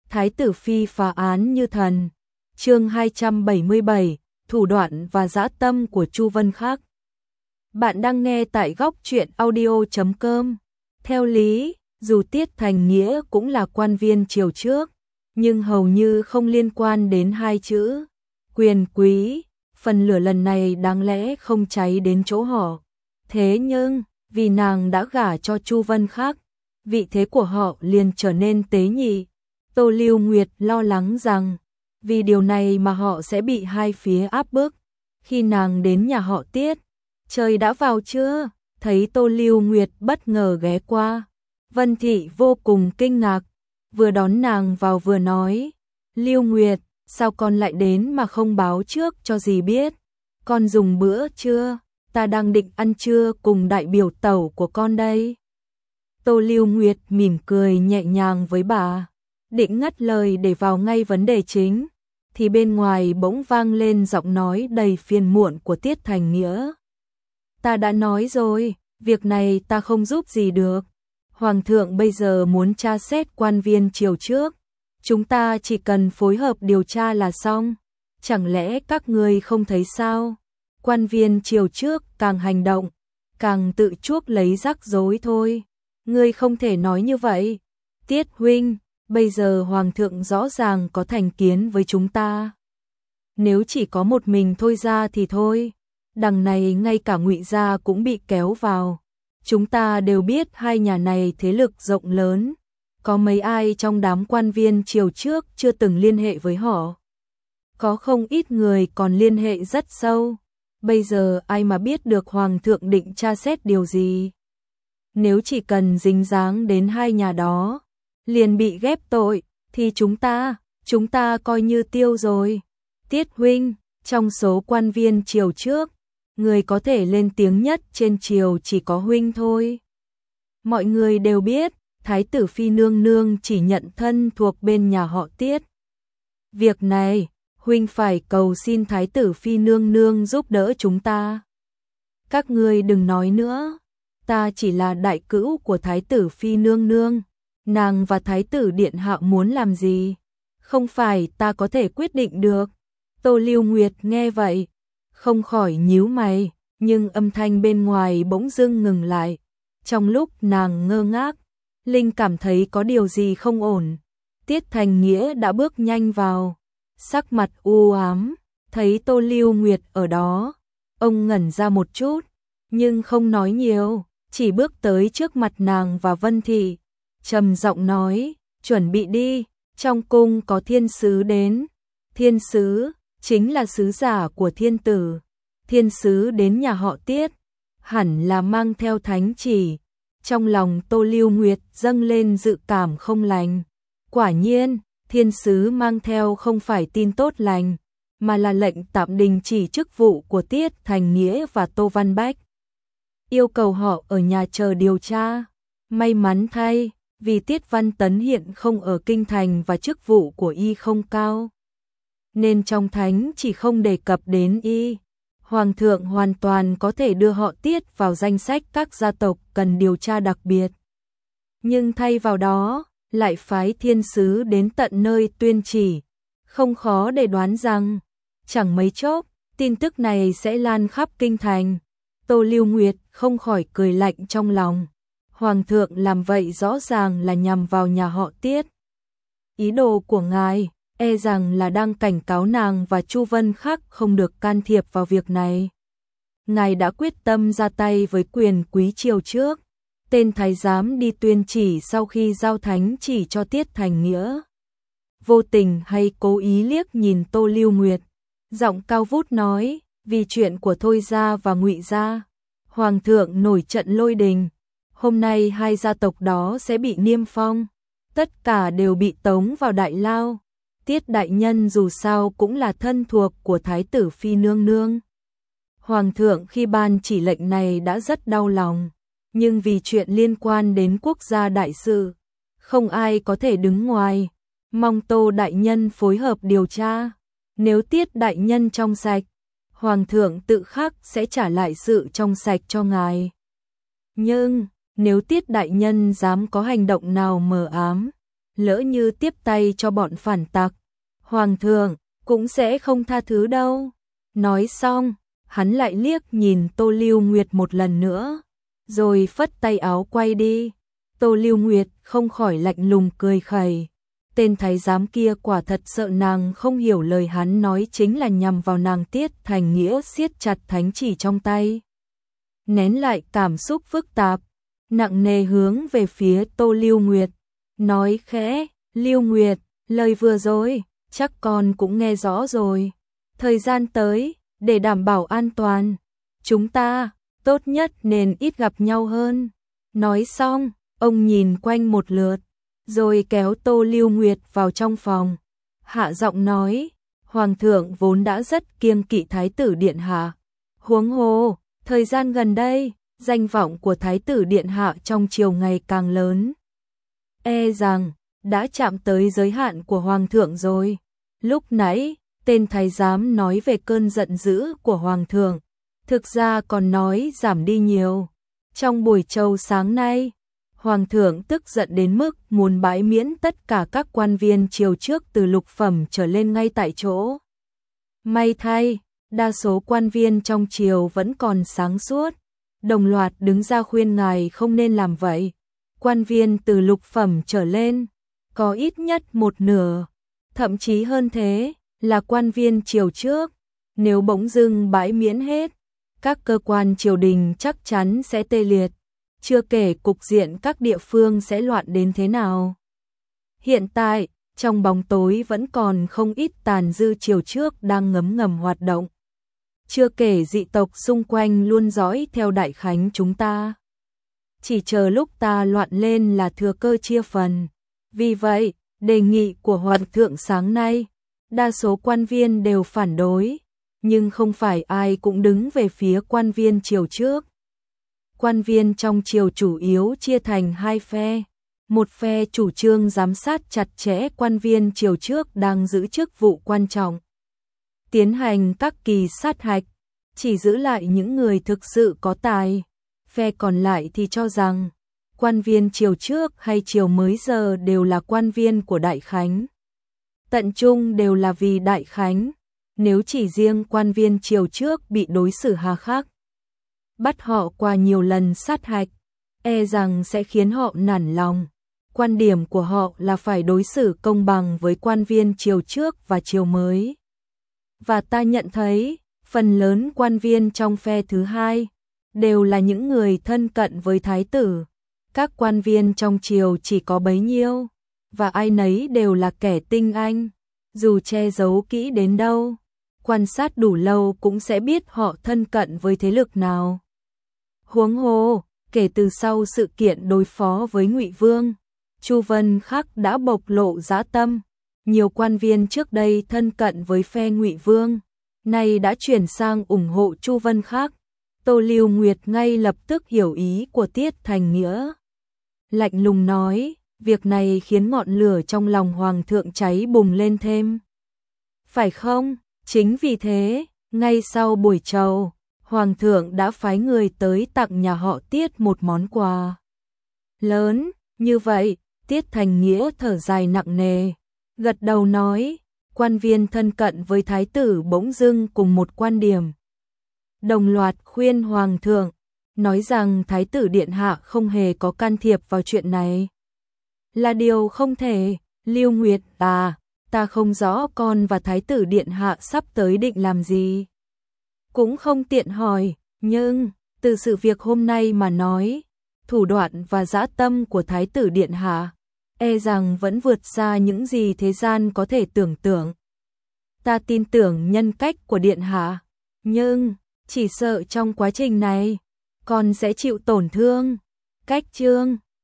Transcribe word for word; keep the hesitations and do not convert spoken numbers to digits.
Thái tử phi phá án như thần. Chương hai trăm bảy mươi bảy, thủ đoạn và dã tâm của Chu Vân Khắc. Bạn đang nghe tại góc truyện audio chấm com. Theo lý, dù Tiết Thành Nghĩa cũng là quan viên triều trước, nhưng hầu như không liên quan đến hai chữ quyền quý, phần lửa lần này đáng lẽ không cháy đến chỗ họ. Thế nhưng, vì nàng đã gả cho Chu Vân Khắc, vị thế của họ liền trở nên tế nhị. Tô Lưu Nguyệt lo lắng rằng, vì điều này mà họ sẽ bị hai phía áp bức. Khi nàng đến nhà họ Tiết, trời đã vào chưa? Thấy Tô Lưu Nguyệt bất ngờ ghé qua, Vân Thị vô cùng kinh ngạc, vừa đón nàng vào vừa nói, Lưu Nguyệt, sao con lại đến mà không báo trước cho dì biết? Con dùng bữa chưa? Ta đang định ăn trưa cùng đại biểu tẩu của con đây. Tô Lưu Nguyệt mỉm cười nhẹ nhàng với bà, định ngắt lời để vào ngay vấn đề chính, thì bên ngoài bỗng vang lên giọng nói đầy phiền muộn của Tiết Thành Nghĩa. Ta đã nói rồi, việc này ta không giúp gì được. Hoàng thượng bây giờ muốn tra xét quan viên triều trước, chúng ta chỉ cần phối hợp điều tra là xong. Chẳng lẽ các ngươi không thấy sao? Quan viên triều trước càng hành động, càng tự chuốc lấy rắc rối thôi. Ngươi không thể nói như vậy. Tiết huynh, bây giờ Hoàng thượng rõ ràng có thành kiến với chúng ta. Nếu chỉ có một mình Thôi gia thì thôi. Đằng này ngay cả Ngụy gia cũng bị kéo vào. Chúng ta đều biết hai nhà này thế lực rộng lớn. Có mấy ai trong đám quan viên triều trước chưa từng liên hệ với họ? Có không ít người còn liên hệ rất sâu. Bây giờ ai mà biết được Hoàng thượng định tra xét điều gì? Nếu chỉ cần dính dáng đến hai nhà đó, liền bị ghép tội, thì chúng ta, chúng ta coi như tiêu rồi. Tiết huynh, trong số quan viên triều trước, người có thể lên tiếng nhất trên triều chỉ có huynh thôi. Mọi người đều biết, Thái tử phi nương nương chỉ nhận thân thuộc bên nhà họ Tiết. Việc này, huynh phải cầu xin Thái tử phi nương nương giúp đỡ chúng ta. Các ngươi đừng nói nữa, ta chỉ là đại cữu của Thái tử phi nương nương. Nàng và Thái tử điện hạ muốn làm gì, không phải ta có thể quyết định được. Tô Lưu Nguyệt nghe vậy, không khỏi nhíu mày, nhưng âm thanh bên ngoài bỗng dưng ngừng lại. Trong lúc nàng ngơ ngác, Linh cảm thấy có điều gì không ổn. Tiết Thành Nghĩa đã bước nhanh vào, sắc mặt u ám, thấy Tô Lưu Nguyệt ở đó, ông ngẩn ra một chút, nhưng không nói nhiều, chỉ bước tới trước mặt nàng và Vân Thị, trầm giọng nói, chuẩn bị đi, trong cung có thiên sứ đến. Thiên sứ chính là sứ giả của thiên tử. Thiên sứ đến nhà họ Tiết, hẳn là mang theo thánh chỉ. Trong lòng Tô Lưu Nguyệt dâng lên dự cảm không lành. Quả nhiên, thiên sứ mang theo không phải tin tốt lành, mà là lệnh tạm đình chỉ chức vụ của Tiết Thành Nghĩa và Tô Văn Bách, yêu cầu họ ở nhà chờ điều tra. May mắn thay, vì Tiết Văn Tấn hiện không ở kinh thành và chức vụ của y không cao, nên trong thánh chỉ không đề cập đến y. Hoàng thượng hoàn toàn có thể đưa họ Tiết vào danh sách các gia tộc cần điều tra đặc biệt. Nhưng thay vào đó, lại phái thiên sứ đến tận nơi tuyên chỉ. Không khó để đoán rằng, chẳng mấy chốc, tin tức này sẽ lan khắp kinh thành. Tô Lưu Nguyệt không khỏi cười lạnh trong lòng. Hoàng thượng làm vậy rõ ràng là nhằm vào nhà họ Tiết. Ý đồ của ngài, e rằng là đang cảnh cáo nàng và Chu Vân Khắc không được can thiệp vào việc này. Ngài đã quyết tâm ra tay với quyền quý triều trước. Tên thái giám đi tuyên chỉ sau khi giao thánh chỉ cho Tiết Thành Nghĩa, vô tình hay cố ý liếc nhìn Tô Lưu Nguyệt, giọng cao vút nói, vì chuyện của Thôi gia và Ngụy gia, Hoàng thượng nổi trận lôi đình. Hôm nay hai gia tộc đó sẽ bị niêm phong, tất cả đều bị tống vào đại lao. Tiết đại nhân dù sao cũng là thân thuộc của Thái tử phi nương nương. Hoàng thượng khi ban chỉ lệnh này đã rất đau lòng, nhưng vì chuyện liên quan đến quốc gia đại sự, không ai có thể đứng ngoài. Mong Tô đại nhân phối hợp điều tra. Nếu Tiết đại nhân trong sạch, Hoàng thượng tự khắc sẽ trả lại sự trong sạch cho ngài. Nhưng nếu Tiết đại nhân dám có hành động nào mờ ám, lỡ như tiếp tay cho bọn phản tặc, Hoàng thượng cũng sẽ không tha thứ đâu. Nói xong, hắn lại liếc nhìn Tô Lưu Nguyệt một lần nữa, rồi phất tay áo quay đi. Tô Lưu Nguyệt không khỏi lạnh lùng cười khẩy. Tên thái giám kia quả thật sợ nàng không hiểu lời hắn nói chính là nhằm vào nàng. Tiết Thành Nghĩa siết chặt thánh chỉ trong tay, nén lại cảm xúc phức tạp, nặng nề hướng về phía Tô Lưu Nguyệt, nói khẽ, Lưu Nguyệt, lời vừa rồi, chắc con cũng nghe rõ rồi. Thời gian tới, để đảm bảo an toàn, chúng ta, tốt nhất nên ít gặp nhau hơn. Nói xong, ông nhìn quanh một lượt, rồi kéo Tô Lưu Nguyệt vào trong phòng. Hạ giọng nói, Hoàng thượng vốn đã rất kiêng kỵ Thái tử Điện Hạ. Huống hồ, thời gian gần đây, danh vọng của Thái tử Điện Hạ trong triều ngày càng lớn. E rằng, đã chạm tới giới hạn của Hoàng thượng rồi. Lúc nãy, tên thái giám nói về cơn giận dữ của Hoàng thượng, thực ra còn nói giảm đi nhiều. Trong buổi trầu sáng nay, Hoàng thượng tức giận đến mức muốn bãi miễn tất cả các quan viên triều trước từ lục phẩm trở lên ngay tại chỗ. May thay, đa số quan viên trong triều vẫn còn sáng suốt, đồng loạt đứng ra khuyên ngài không nên làm vậy. Quan viên từ lục phẩm trở lên, có ít nhất một nửa, thậm chí hơn thế, là quan viên triều trước. Nếu bỗng dưng bãi miễn hết, các cơ quan triều đình chắc chắn sẽ tê liệt, chưa kể cục diện các địa phương sẽ loạn đến thế nào. Hiện tại, trong bóng tối vẫn còn không ít tàn dư triều trước đang ngấm ngầm hoạt động. Chưa kể dị tộc xung quanh luôn dõi theo đại khánh chúng ta. Chỉ chờ lúc ta loạn lên là thừa cơ chia phần. Vì vậy, đề nghị của Hoàng thượng sáng nay, đa số quan viên đều phản đối, nhưng không phải ai cũng đứng về phía quan viên triều trước. Quan viên trong triều chủ yếu chia thành hai phe. Một phe chủ trương giám sát chặt chẽ quan viên triều trước đang giữ chức vụ quan trọng, tiến hành các kỳ sát hạch, chỉ giữ lại những người thực sự có tài. Phe còn lại thì cho rằng, quan viên triều trước hay triều mới giờ đều là quan viên của Đại Khánh. Tận chung đều là vì Đại Khánh, nếu chỉ riêng quan viên triều trước bị đối xử hà khắc, bắt họ qua nhiều lần sát hạch, e rằng sẽ khiến họ nản lòng. Quan điểm của họ là phải đối xử công bằng với quan viên triều trước và triều mới. Và ta nhận thấy, phần lớn quan viên trong phe thứ hai đều là những người thân cận với thái tử. Các quan viên trong triều chỉ có bấy nhiêu, và ai nấy đều là kẻ tinh anh, dù che giấu kỹ đến đâu, quan sát đủ lâu cũng sẽ biết họ thân cận với thế lực nào. Huống hồ, kể từ sau sự kiện đối phó với Ngụy Vương, Chu Vân Khắc đã bộc lộ dã tâm. Nhiều quan viên trước đây thân cận với phe Ngụy Vương, nay đã chuyển sang ủng hộ Chu Vân Khắc. Tô Lưu Nguyệt ngay lập tức hiểu ý của Tiết Thành Nghĩa. Lạnh lùng nói, việc này khiến ngọn lửa trong lòng Hoàng thượng cháy bùng lên thêm. Phải không? Chính vì thế, ngay sau buổi trầu, Hoàng thượng đã phái người tới tặng nhà họ Tiết một món quà lớn. Như vậy, Tiết Thành Nghĩa thở dài nặng nề, gật đầu nói, quan viên thân cận với thái tử bỗng dưng cùng một quan điểm. Đồng loạt khuyên Hoàng thượng, nói rằng thái tử điện hạ không hề có can thiệp vào chuyện này. Là điều không thể. Lưu Nguyệt à, ta không rõ con và thái tử điện hạ sắp tới định làm gì. Cũng không tiện hỏi, nhưng, từ sự việc hôm nay mà nói, thủ đoạn và dã tâm của thái tử điện hạ, e rằng vẫn vượt xa những gì thế gian có thể tưởng tượng. Ta tin tưởng nhân cách của điện hạ, nhưng, chỉ sợ trong quá trình này, con sẽ chịu tổn thương. Cách chương